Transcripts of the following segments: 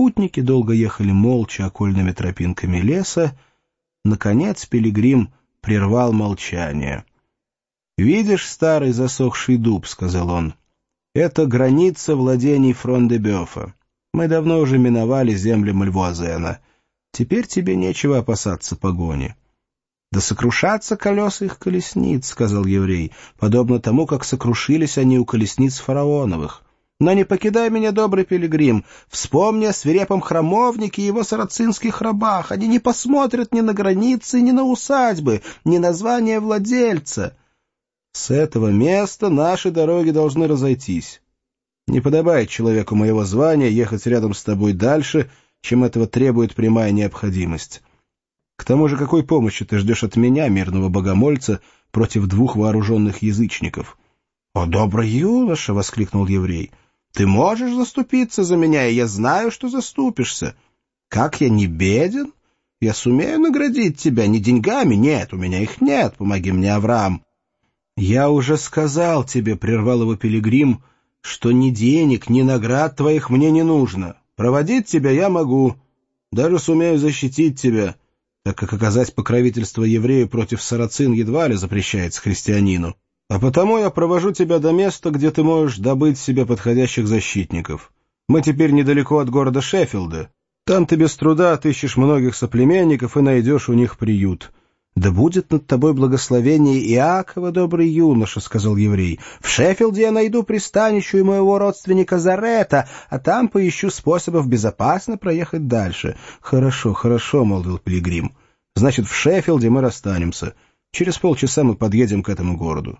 Путники долго ехали молча окольными тропинками леса. Наконец пилигрим прервал молчание. «Видишь старый засохший дуб?» — сказал он. «Это граница владений Фрон-де-Бёфа. Мы давно уже миновали земли Мальвуазена. Теперь тебе нечего опасаться погони». «Да сокрушатся колеса их колесниц», — сказал еврей, «подобно тому, как сокрушились они у колесниц фараоновых. Но не покидай меня, добрый пилигрим, вспомни о свирепом храмовнике и его сарацинских рабах. Они не посмотрят ни на границы, ни на усадьбы, ни на звание владельца. С этого места наши дороги должны разойтись. Не подобает человеку моего звания ехать рядом с тобой дальше, чем этого требует прямая необходимость. К тому же какой помощи ты ждешь от меня, мирного богомольца, против двух вооруженных язычников?» «О, добрый юноша!» — воскликнул еврей. «Ты можешь заступиться за меня, и я знаю, что заступишься. Как я не беден? Я сумею наградить тебя не деньгами, нет, у меня их нет, помоги мне, Авраам». «Я уже сказал тебе, — прервал его пилигрим, — что ни денег, ни наград твоих мне не нужно. Проводить тебя я могу, даже сумею защитить тебя, так как оказать покровительство еврею против сарацин едва ли запрещается христианину. А потому я провожу тебя до места, где ты можешь добыть себе подходящих защитников. Мы теперь недалеко от города Шеффилда. Там ты без труда отыщешь многих соплеменников и найдешь у них приют». «Да будет над тобой благословение Иакова, добрый юноша», — сказал еврей. «В Шеффилде я найду пристанище у моего родственника Зарета, а там поищу способов безопасно проехать дальше». «Хорошо, хорошо», — молвил пилигрим. «Значит, в Шеффилде мы расстанемся. Через полчаса мы подъедем к этому городу».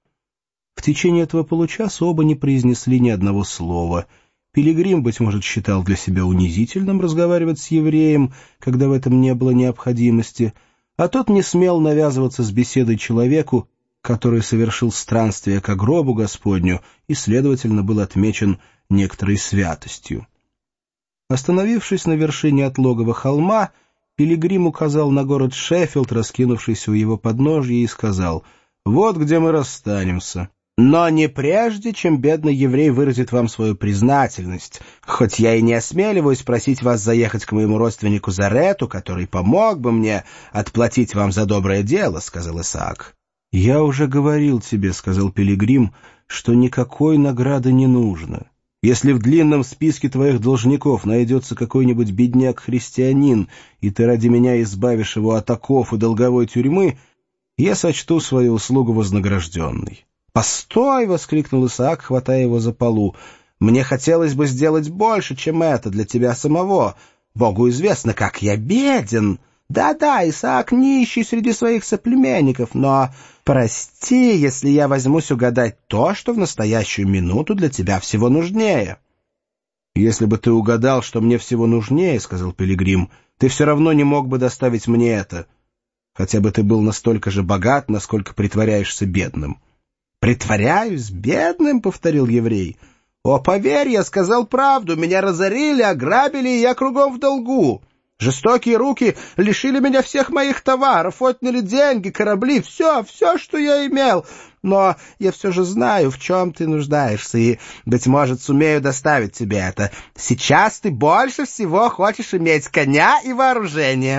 В течение этого получаса оба не произнесли ни одного слова. Пилигрим, быть может, считал для себя унизительным разговаривать с евреем, когда в этом не было необходимости, а тот не смел навязываться с беседой человеку, который совершил странствие ко гробу Господню и, следовательно, был отмечен некоторой святостью. Остановившись на вершине отлогого холма, пилигрим указал на город Шеффилд, раскинувшийся у его подножья, и сказал: «Вот где мы расстанемся. Но не прежде, чем бедный еврей выразит вам свою признательность, хоть я и не осмеливаюсь просить вас заехать к моему родственнику Зарету, который помог бы мне отплатить вам за доброе дело», — сказал Исаак. «Я уже говорил тебе, — сказал пилигрим, — что никакой награды не нужно. Если в длинном списке твоих должников найдется какой-нибудь бедняк-христианин, и ты ради меня избавишь его от оков и долговой тюрьмы, я сочту свою услугу вознагражденной». «Постой!» — воскликнул Исаак, хватая его за полу. «Мне хотелось бы сделать больше, чем это для тебя самого. Богу известно, как я беден. Да-да, Исаак нищий среди своих соплеменников, но прости, если я возьмусь угадать то, что в настоящую минуту для тебя всего нужнее». «Если бы ты угадал, что мне всего нужнее, — сказал пилигрим, — ты все равно не мог бы доставить мне это. Хотя бы ты был настолько же богат, насколько притворяешься бедным». «Притворяюсь бедным?» — повторил еврей. «О, поверь, я сказал правду. Меня разорили, ограбили, и я кругом в долгу. Жестокие руки лишили меня всех моих товаров, отняли деньги, корабли, все, что я имел. Но я все же знаю, в чем ты нуждаешься, и, быть может, сумею доставить тебе это. Сейчас ты больше всего хочешь иметь коня и вооружение».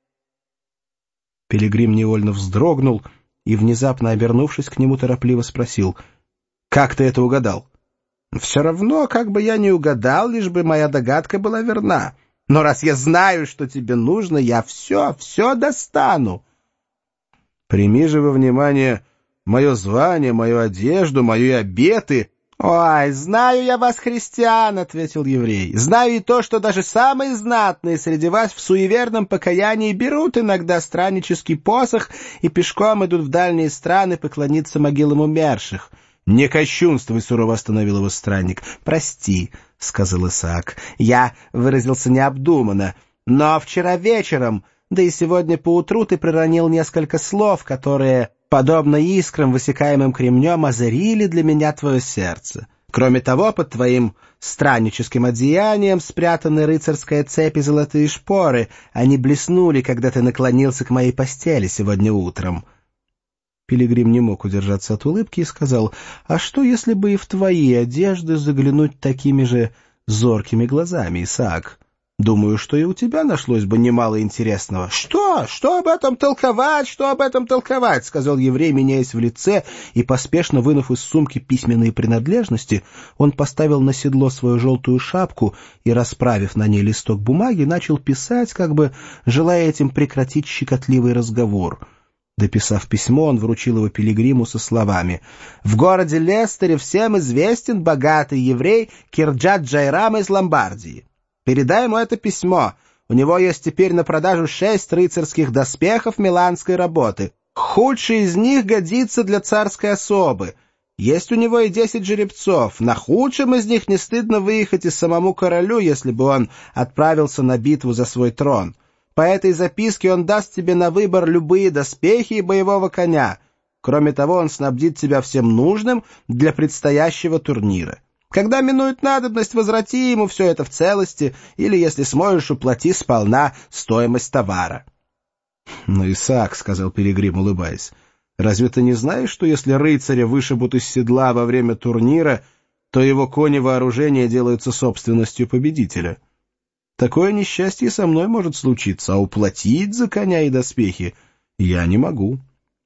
Пилигрим невольно вздрогнул и, внезапно обернувшись к нему, торопливо спросил: «Как ты это угадал?» «Все равно, как бы я ни угадал, лишь бы моя догадка была верна. Но раз я знаю, что тебе нужно, я все достану». «Прими же во внимание мое звание, мою одежду, мои обеты». «Ой, знаю я вас, христиан, — ответил еврей, — знаю и то, что даже самые знатные среди вас в суеверном покаянии берут иногда страннический посох и пешком идут в дальние страны поклониться могилам умерших». «Не кощунствуй, — сурово остановил его странник. «Прости, — сказал Исаак, — я выразился необдуманно, но вчера вечером, да и сегодня поутру ты проронил несколько слов, которые, подобно искрам, высекаемым кремнем, озарили для меня твое сердце. Кроме того, под твоим странническим одеянием спрятаны рыцарская цепь и золотые шпоры. Они блеснули, когда ты наклонился к моей постели сегодня утром». Пилигрим не мог удержаться от улыбки и сказал: «А что, если бы и в твои одежды заглянуть такими же зоркими глазами, Исаак? Думаю, что и у тебя нашлось бы немало интересного. — Что? Что об этом толковать? Что об этом толковать? — сказал еврей, меняясь в лице, и, поспешно вынув из сумки письменные принадлежности, он поставил на седло свою желтую шапку и, расправив на ней листок бумаги, начал писать, как бы желая этим прекратить щекотливый разговор. Дописав письмо, он вручил его пилигриму со словами: «В городе Лестере всем известен богатый еврей Кирджат Джайрам из Ломбардии. Передай ему это письмо. У него есть теперь на продажу 6 рыцарских доспехов миланской работы. Худший из них годится для царской особы. Есть у него и 10 жеребцов. На худшем из них не стыдно выехать и самому королю, если бы он отправился на битву за свой трон. По этой записке он даст тебе на выбор любые доспехи и боевого коня. Кроме того, он снабдит тебя всем нужным для предстоящего турнира. Когда минует надобность, возврати ему все это в целости, или, если сможешь, уплати сполна стоимость товара». «Ну, Исаак», — сказал Пилигрим, улыбаясь, — «разве ты не знаешь, что если рыцаря вышибут из седла во время турнира, то его кони вооружения делаются собственностью победителя? Такое несчастье со мной может случиться, а уплатить за коня и доспехи я не могу».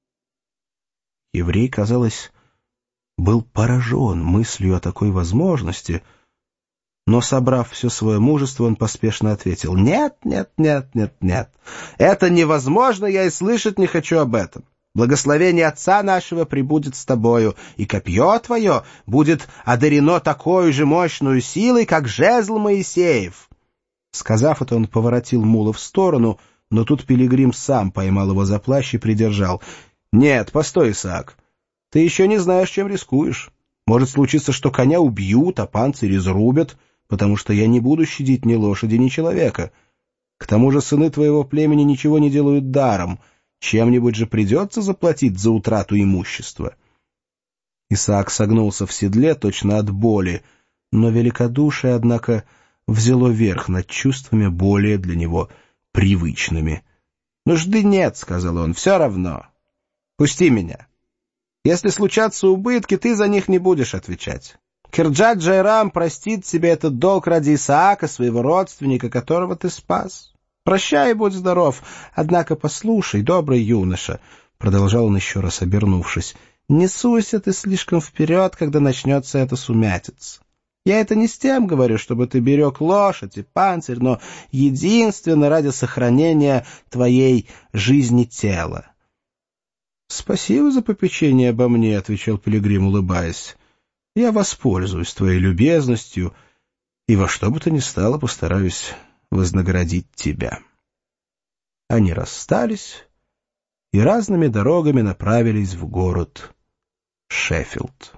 Еврей, казалось, был поражен мыслью о такой возможности, но, собрав все свое мужество, он поспешно ответил: «Нет, нет, нет, нет, нет. Это невозможно, я и слышать не хочу об этом. Благословение Отца нашего пребудет с тобою, и копье твое будет одарено такой же мощной силой, как жезл Моисеев». Сказав это, он поворотил мула в сторону, но тут Пилигрим сам поймал его за плащ и придержал. «Нет, постой, Исаак. Ты еще не знаешь, чем рискуешь. Может случиться, что коня убьют, а панцирь изрубят, потому что я не буду щадить ни лошади, ни человека. К тому же сыны твоего племени ничего не делают даром. Чем-нибудь же придется заплатить за утрату имущества». Исаак согнулся в седле, точно от боли, но великодушие, однако, взяло верх над чувствами более для него привычными. «Нужды нет», — сказал он, — «все равно. Пусти меня. Если случатся убытки, ты за них не будешь отвечать. Кирджат Джайрам простит тебе этот долг ради Исаака, своего родственника, которого ты спас. Прощай и будь здоров. Однако послушай, добрый юноша, — продолжал он еще раз обернувшись, — не суйся ты слишком вперед, когда начнется эта сумятица. Я это не с тем говорю, чтобы ты берег лошадь и панцирь, но единственно ради сохранения твоей жизни тела». «Спасибо за попечение обо мне», — отвечал Пилигрим, улыбаясь. «Я воспользуюсь твоей любезностью и во что бы то ни стало постараюсь вознаградить тебя». Они расстались и разными дорогами направились в город Шеффилд.